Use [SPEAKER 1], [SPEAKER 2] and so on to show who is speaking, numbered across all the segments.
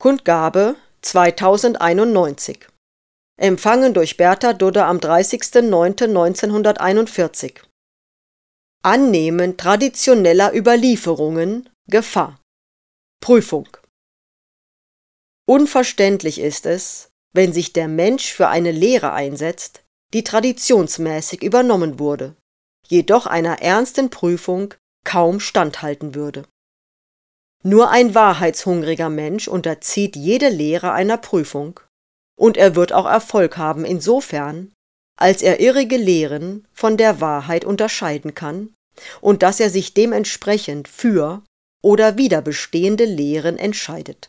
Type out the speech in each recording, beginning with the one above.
[SPEAKER 1] Kundgabe 2091. Empfangen durch Bertha Dudde am 30.09.1941. Annehmen traditioneller Überlieferungen Gefahr. Prüfung. Unverständlich ist es, wenn sich der Mensch für eine Lehre einsetzt, die traditionsmäßig übernommen wurde, jedoch einer ernsten Prüfung kaum standhalten würde. Nur ein wahrheitshungriger Mensch unterzieht jede Lehre einer Prüfung, und er wird auch Erfolg haben insofern, als er irrige Lehren von der Wahrheit unterscheiden kann und dass er sich dementsprechend für oder wider bestehende Lehren entscheidet.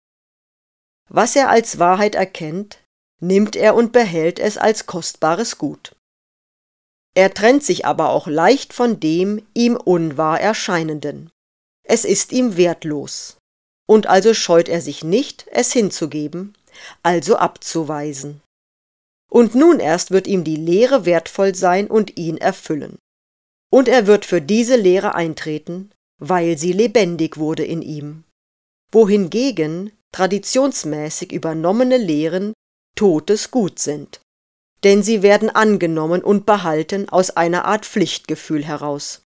[SPEAKER 1] Was er als Wahrheit erkennt, nimmt er und behält es als kostbares Gut. Er trennt sich aber auch leicht von dem ihm unwahr Erscheinenden. Es ist ihm wertlos, und also scheut er sich nicht, es hinzugeben, also abzuweisen. Und nun erst wird ihm die Lehre wertvoll sein und ihn erfüllen. Und er wird für diese Lehre eintreten, weil sie lebendig wurde in ihm. Wohingegen traditionsmäßig übernommene Lehren totes Gut sind. Denn sie werden angenommen und behalten aus einer Art Pflichtgefühl heraus.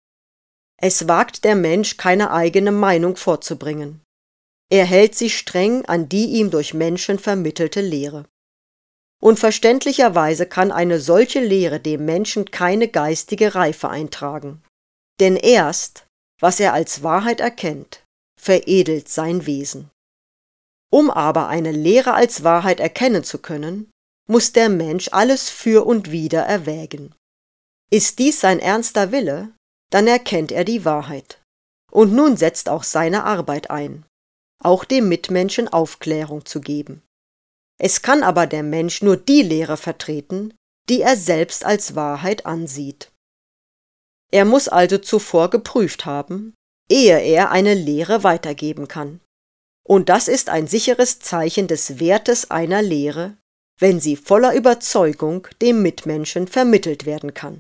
[SPEAKER 1] Es wagt der Mensch, keine eigene Meinung vorzubringen. Er hält sich streng an die ihm durch Menschen vermittelte Lehre. Und verständlicherweise kann eine solche Lehre dem Menschen keine geistige Reife eintragen. Denn erst, was er als Wahrheit erkennt, veredelt sein Wesen. Um aber eine Lehre als Wahrheit erkennen zu können, muss der Mensch alles für und wider erwägen. Ist dies sein ernster Wille, dann erkennt er die Wahrheit. Und nun setzt auch seine Arbeit ein, auch dem Mitmenschen Aufklärung zu geben. Es kann aber der Mensch nur die Lehre vertreten, die er selbst als Wahrheit ansieht. Er muss also zuvor geprüft haben, ehe er eine Lehre weitergeben kann. Und das ist ein sicheres Zeichen des Wertes einer Lehre, wenn sie voller Überzeugung dem Mitmenschen vermittelt werden kann.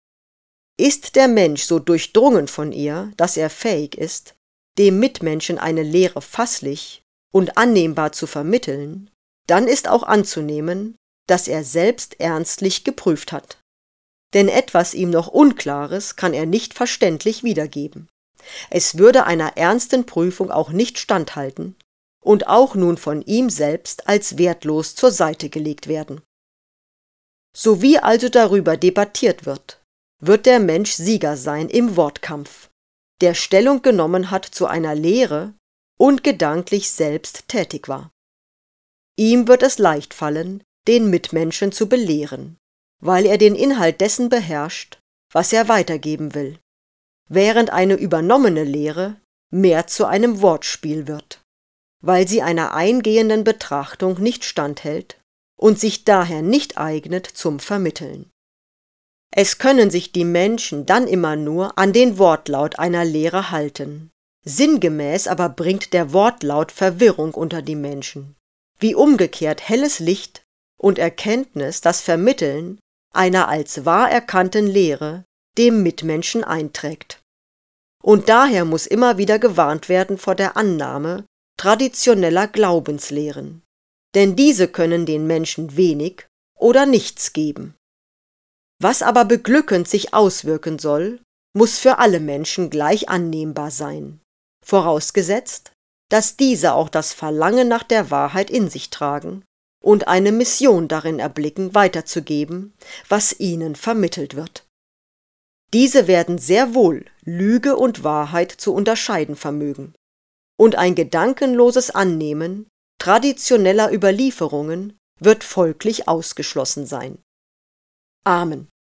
[SPEAKER 1] Ist der Mensch so durchdrungen von ihr, dass er fähig ist, dem Mitmenschen eine Lehre fasslich und annehmbar zu vermitteln, dann ist auch anzunehmen, dass er selbst ernstlich geprüft hat. Denn etwas ihm noch Unklares kann er nicht verständlich wiedergeben. Es würde einer ernsten Prüfung auch nicht standhalten und auch nun von ihm selbst als wertlos zur Seite gelegt werden. So wie also darüber debattiert wird der Mensch Sieger sein im Wortkampf, der Stellung genommen hat zu einer Lehre und gedanklich selbst tätig war. Ihm wird es leicht fallen, den Mitmenschen zu belehren, weil er den Inhalt dessen beherrscht, was er weitergeben will, während eine übernommene Lehre mehr zu einem Wortspiel wird, weil sie einer eingehenden Betrachtung nicht standhält und sich daher nicht eignet zum Vermitteln. Es können sich die Menschen dann immer nur an den Wortlaut einer Lehre halten. Sinngemäß aber bringt der Wortlaut Verwirrung unter die Menschen, wie umgekehrt helles Licht und Erkenntnis das Vermitteln einer als wahr erkannten Lehre dem Mitmenschen einträgt. Und daher muss immer wieder gewarnt werden vor der Annahme traditioneller Glaubenslehren, denn diese können den Menschen wenig oder nichts geben. Was aber beglückend sich auswirken soll, muss für alle Menschen gleich annehmbar sein, vorausgesetzt, dass diese auch das Verlangen nach der Wahrheit in sich tragen und eine Mission darin erblicken, weiterzugeben, was ihnen vermittelt wird. Diese werden sehr wohl Lüge und Wahrheit zu unterscheiden vermögen, und ein gedankenloses Annehmen traditioneller Überlieferungen wird folglich ausgeschlossen sein. Amen.